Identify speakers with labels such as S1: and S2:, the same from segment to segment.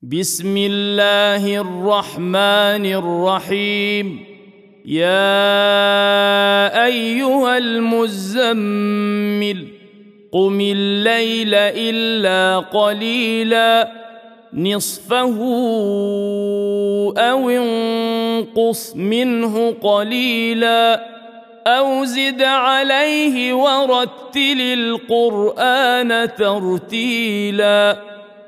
S1: بسم الله الرحمن الرحيم. يا أيها المزمل قم الليل إلا قليلا نصفه أو انقص منه قليلا أو زد عليه ورتل القرآن ترتيلا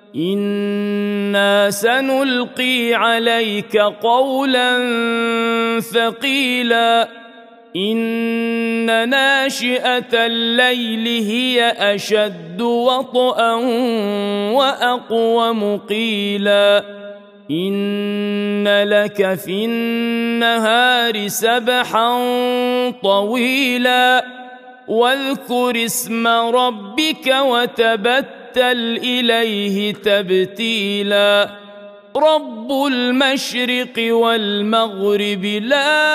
S1: إنا سنلقي عليك قولا ثقيلا إن ناشئة الليل هي أشد وطئا وأقوم قيلا إن لك في النهار سبحا طويلا واذكر اسم ربك وتبتل إليه تبتيلا رب المشرق والمغرب لا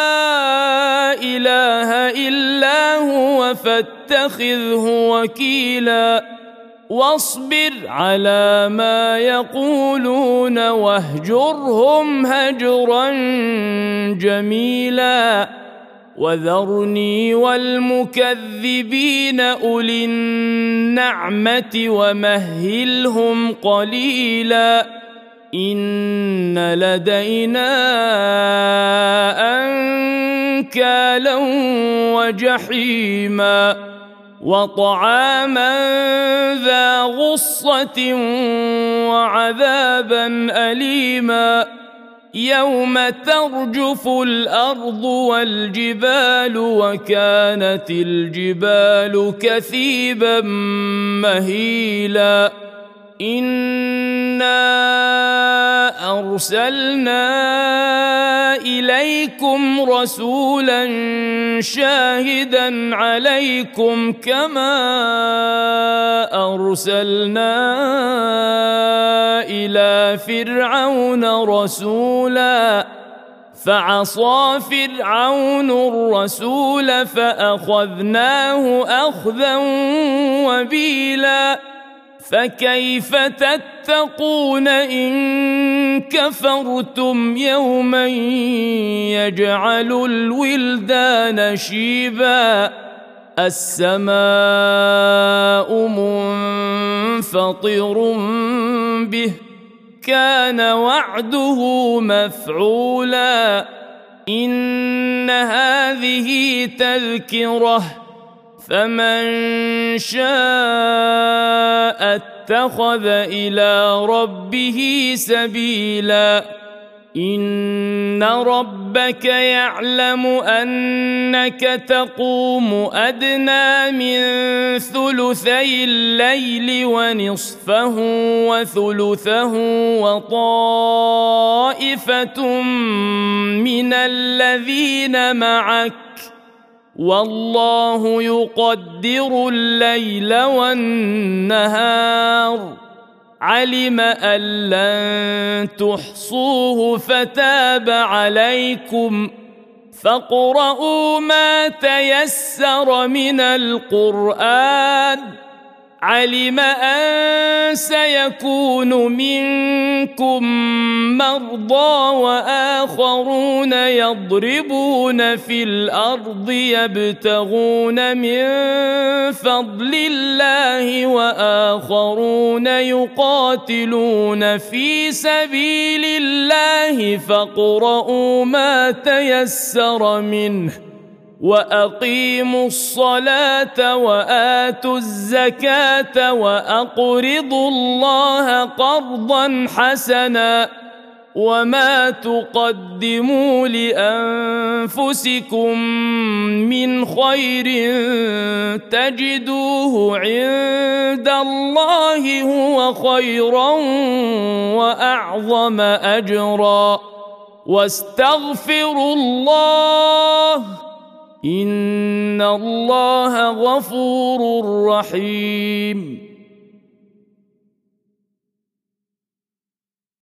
S1: إله إلا هو فاتخذه وكيلا واصبر على ما يقولون واهجرهم هجرا جميلا وذرني والمكذبين أولي النعمة ومهلهم قليلا إن لدينا أنكالا وجحيما وطعاما ذا غصة وعذابا أليما يوم ترجف الأرض والجبال وكانت الجبال كثيبا مهيلا إنا أرسلنا إليكم رسولا شاهدا عليكم كما أرسلنا إلى فرعون رسولا فعصى فرعون الرسول فأخذناه أخذا وبيلا فكيف تتقون إن كفرتم يوما يجعل الولدان شيبا السماء منفطر به كان وعده مفعولا إن هذه تذكرة فمن شاء اتخذ إلى ربه سبيلا إن ربك يعلم أنك تقوم أدنى من ثلثي الليل ونصفه وثلثه وطائفة من الذين معك والله يقدر الليل والنهار علم أن لن تحصوه فتاب عليكم فاقرؤوا ما تيسر من القرآن علم أن سيكون منكم مرضى وآخرون يضربون في الأرض يبتغون من فضل الله وآخرون يقاتلون في سبيل الله فاقرؤوا ما تيسر منه وأقيموا الصلاة وآتوا الزكاة وأقرضوا الله قرضا حسنا وما تقدموا لأنفسكم من خير تجدوه عند الله هو خيرا وأعظم أجرا واستغفروا الله إن الله غفور رحيم